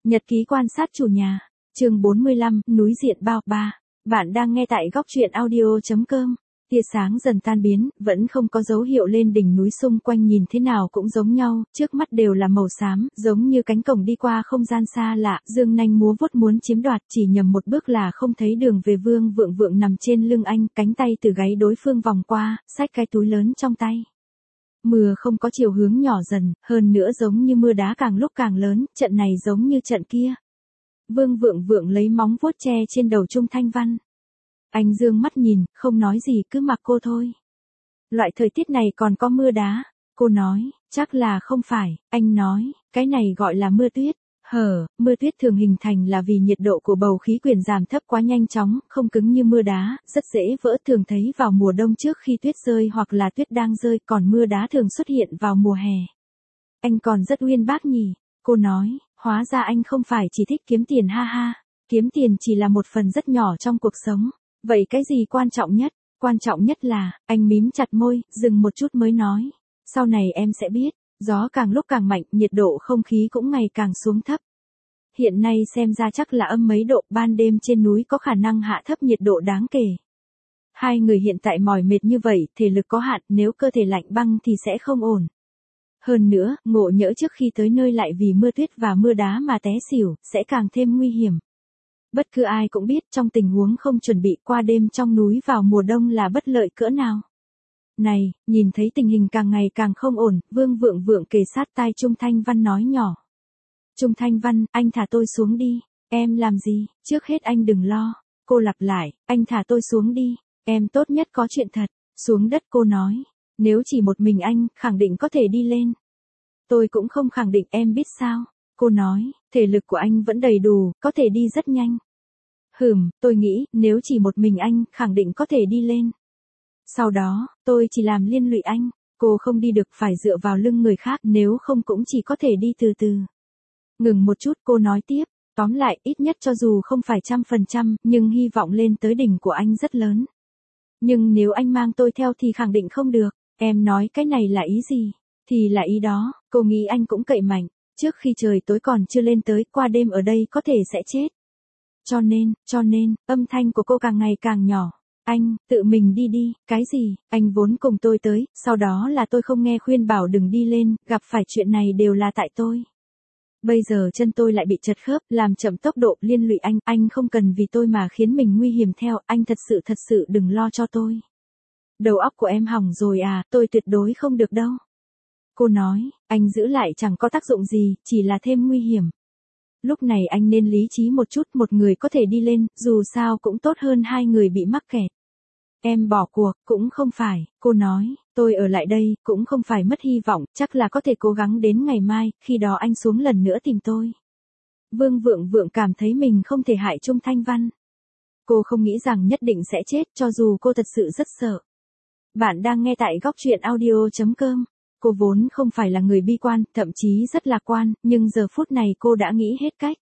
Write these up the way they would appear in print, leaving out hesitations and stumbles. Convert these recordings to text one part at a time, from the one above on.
Nhật ký quan sát chủ nhà, chương 45, núi diện bao 3. Bạn đang nghe tại góc truyện audio.com. Tia sáng dần tan biến, vẫn không có dấu hiệu lên đỉnh núi xung quanh nhìn thế nào cũng giống nhau, trước mắt đều là màu xám, giống như cánh cổng đi qua không gian xa lạ, dương nanh múa vuốt muốn chiếm đoạt, chỉ nhầm một bước là không thấy đường về. Vương Vượng Vượng nằm trên lưng anh, cánh tay từ gáy đối phương vòng qua, xách cái túi lớn trong tay. Mưa không có chiều hướng nhỏ dần, hơn nữa giống như mưa đá càng lúc càng lớn, trận này giống như trận kia. Vương Vượng Vượng lấy móng vuốt che trên đầu Trung Thanh Văn. Anh dương mắt nhìn, không nói gì cứ mặc cô thôi. Loại thời tiết này còn có mưa đá. Cô nói, chắc là không phải. Anh nói, cái này gọi là mưa tuyết. Mưa tuyết thường hình thành là vì nhiệt độ của bầu khí quyển giảm thấp quá nhanh chóng, không cứng như mưa đá, rất dễ vỡ, thường thấy vào mùa đông trước khi tuyết rơi hoặc là tuyết đang rơi, còn mưa đá thường xuất hiện vào mùa hè. Anh còn rất uyên bác nhỉ. Cô nói, hóa ra anh không phải chỉ thích kiếm tiền ha ha. Kiếm tiền chỉ là một phần rất nhỏ trong cuộc sống. Vậy cái gì quan trọng nhất? Quan trọng nhất là, anh mím chặt môi, dừng một chút mới nói. Sau này em sẽ biết, gió càng lúc càng mạnh, nhiệt độ không khí cũng ngày càng xuống thấp. Hiện nay xem ra chắc là âm mấy độ, ban đêm trên núi có khả năng hạ thấp nhiệt độ đáng kể. Hai người hiện tại mỏi mệt như vậy, thể lực có hạn, nếu cơ thể lạnh băng thì sẽ không ổn. Hơn nữa, ngộ nhỡ trước khi tới nơi lại vì mưa tuyết và mưa đá mà té xỉu, sẽ càng thêm nguy hiểm. Bất cứ ai cũng biết trong tình huống không chuẩn bị qua đêm trong núi vào mùa đông là bất lợi cỡ nào. Này, nhìn thấy tình hình càng ngày càng không ổn, Vương Vượng Vượng kề sát tai Trung Thanh Văn nói nhỏ. Trung Thanh Văn, anh thả tôi xuống đi. Em làm gì? Trước hết anh đừng lo. Cô lặp lại, anh thả tôi xuống đi. Em tốt nhất có chuyện thật. Xuống đất cô nói. Nếu chỉ một mình anh, khẳng định có thể đi lên. Tôi cũng không khẳng định, em biết sao. Cô nói, thể lực của anh vẫn đầy đủ, có thể đi rất nhanh. Tôi nghĩ, nếu chỉ một mình anh, khẳng định có thể đi lên. Sau đó, tôi chỉ làm liên lụy anh. Cô không đi được, phải dựa vào lưng người khác, nếu không cũng chỉ có thể đi từ từ. Ngừng một chút, cô nói tiếp. Tóm lại, ít nhất cho dù không phải 100%, nhưng hy vọng lên tới đỉnh của anh rất lớn. Nhưng nếu anh mang tôi theo thì khẳng định không được. Em nói cái này là ý gì? Thì là ý đó, cô nghĩ anh cũng cậy mạnh. Trước khi trời tối còn chưa lên tới, qua đêm ở đây có thể sẽ chết. Cho nên, âm thanh của cô càng ngày càng nhỏ. Anh, tự mình đi đi, cái gì, anh vốn cùng tôi tới, sau đó là tôi không nghe khuyên bảo đừng đi lên, gặp phải chuyện này đều là tại tôi. Bây giờ chân tôi lại bị trật khớp, làm chậm tốc độ, liên lụy anh không cần vì tôi mà khiến mình nguy hiểm theo, anh thật sự đừng lo cho tôi. Đầu óc của em hỏng rồi à, tôi tuyệt đối không được đâu. Cô nói, anh giữ lại chẳng có tác dụng gì, chỉ là thêm nguy hiểm. Lúc này anh nên lý trí một chút, một người có thể đi lên, dù sao cũng tốt hơn hai người bị mắc kẹt. Em bỏ cuộc, cũng không phải, cô nói, tôi ở lại đây, cũng không phải mất hy vọng, chắc là có thể cố gắng đến ngày mai, khi đó anh xuống lần nữa tìm tôi. Vương Vượng Vượng cảm thấy mình không thể hại Trung Thanh Văn. Cô không nghĩ rằng nhất định sẽ chết, cho dù cô thật sự rất sợ. Bạn đang nghe tại góc truyện audio.com. Cô vốn không phải là người bi quan, thậm chí rất lạc quan, nhưng giờ phút này cô đã nghĩ hết cách.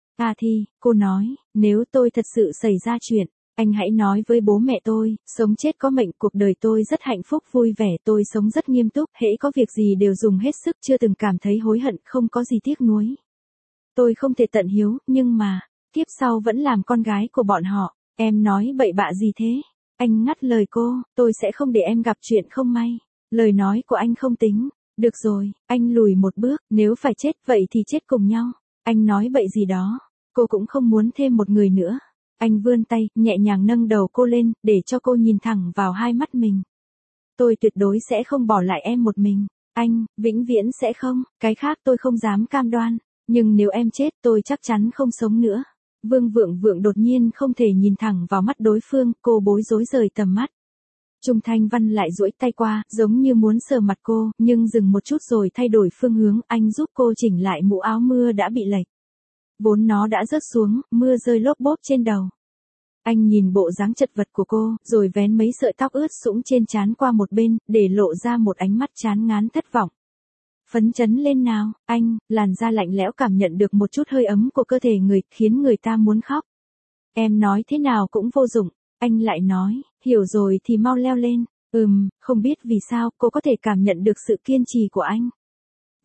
Cô nói, nếu tôi thật sự xảy ra chuyện, anh hãy nói với bố mẹ tôi, sống chết có mệnh, cuộc đời tôi rất hạnh phúc vui vẻ, tôi sống rất nghiêm túc, hễ có việc gì đều dùng hết sức, chưa từng cảm thấy hối hận, không có gì tiếc nuối. Tôi không thể tận hiếu, nhưng mà, kiếp sau vẫn làm con gái của bọn họ. Em nói bậy bạ gì thế? Anh ngắt lời cô, tôi sẽ không để em gặp chuyện không may. Lời nói của anh không tính. Được rồi, anh lùi một bước, nếu phải chết vậy thì chết cùng nhau. Anh nói bậy gì đó. Cô cũng không muốn thêm một người nữa. Anh vươn tay, nhẹ nhàng nâng đầu cô lên, để cho cô nhìn thẳng vào hai mắt mình. Tôi tuyệt đối sẽ không bỏ lại em một mình. Anh, vĩnh viễn sẽ không, cái khác tôi không dám cam đoan. Nhưng nếu em chết tôi chắc chắn không sống nữa. Vương Vượng Vượng đột nhiên không thể nhìn thẳng vào mắt đối phương, cô bối rối rời tầm mắt. Trung Thanh Văn lại duỗi tay qua, giống như muốn sờ mặt cô, nhưng dừng một chút rồi thay đổi phương hướng, anh giúp cô chỉnh lại mũ áo mưa đã bị lệch. Vốn nó đã rớt xuống, mưa rơi lốp bốp trên đầu. Anh nhìn bộ dáng chật vật của cô, rồi vén mấy sợi tóc ướt sũng trên trán qua một bên, để lộ ra một ánh mắt chán ngán thất vọng. Phấn chấn lên nào, anh, làn da lạnh lẽo cảm nhận được một chút hơi ấm của cơ thể người, khiến người ta muốn khóc. Em nói thế nào cũng vô dụng, anh lại nói, hiểu rồi thì mau leo lên. Không biết vì sao cô có thể cảm nhận được sự kiên trì của anh.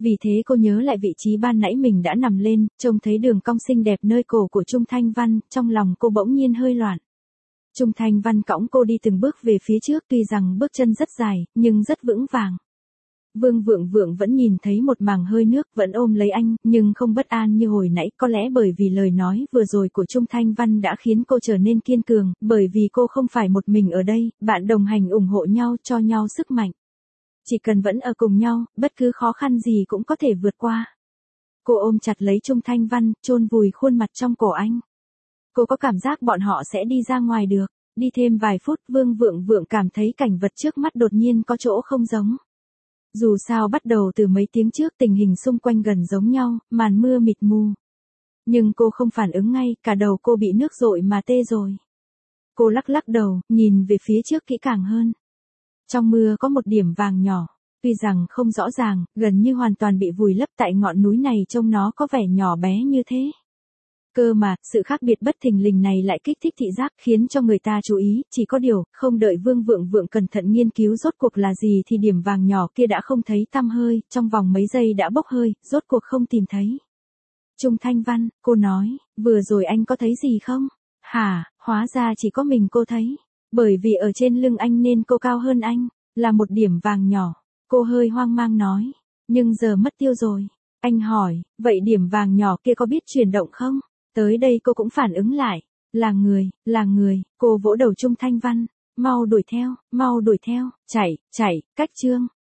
Vì thế cô nhớ lại vị trí ban nãy mình đã nằm lên, trông thấy đường cong xinh đẹp nơi cổ của Trung Thanh Văn, trong lòng cô bỗng nhiên hơi loạn. Trung Thanh Văn cõng cô đi từng bước về phía trước, tuy rằng bước chân rất dài, nhưng rất vững vàng. Vương Vượng Vượng vẫn nhìn thấy một mảng hơi nước, vẫn ôm lấy anh, nhưng không bất an như hồi nãy, có lẽ bởi vì lời nói vừa rồi của Trung Thanh Văn đã khiến cô trở nên kiên cường, bởi vì cô không phải một mình ở đây, bạn đồng hành ủng hộ nhau, cho nhau sức mạnh. Chỉ cần vẫn ở cùng nhau, bất cứ khó khăn gì cũng có thể vượt qua. Cô ôm chặt lấy Trung Thanh Văn, chôn vùi khuôn mặt trong cổ anh. Cô có cảm giác bọn họ sẽ đi ra ngoài được. Đi thêm vài phút, Vương Vượng Vượng cảm thấy cảnh vật trước mắt đột nhiên có chỗ không giống. Dù sao bắt đầu từ mấy tiếng trước tình hình xung quanh gần giống nhau, màn mưa mịt mù. Nhưng cô không phản ứng ngay, cả đầu cô bị nước dội mà tê rồi. Cô lắc lắc đầu, nhìn về phía trước kỹ càng hơn. Trong mưa có một điểm vàng nhỏ, tuy rằng không rõ ràng, gần như hoàn toàn bị vùi lấp tại ngọn núi này, trông nó có vẻ nhỏ bé như thế. Cơ mà, sự khác biệt bất thình lình này lại kích thích thị giác, khiến cho người ta chú ý, chỉ có điều, không đợi Vương Vượng Vượng cẩn thận nghiên cứu rốt cuộc là gì thì điểm vàng nhỏ kia đã không thấy tăm hơi, trong vòng mấy giây đã bốc hơi, rốt cuộc không tìm thấy. Trung Thanh Văn, cô nói, vừa rồi anh có thấy gì không? Hả, hóa ra chỉ có mình cô thấy. Bởi vì ở trên lưng anh nên cô cao hơn anh, là một điểm vàng nhỏ. Cô hơi hoang mang nói, nhưng giờ mất tiêu rồi. Anh hỏi, vậy điểm vàng nhỏ kia có biết chuyển động không? Tới đây cô cũng phản ứng lại. Là người, cô vỗ đầu Trung Thanh Văn. Mau đuổi theo, chạy, cách Trương.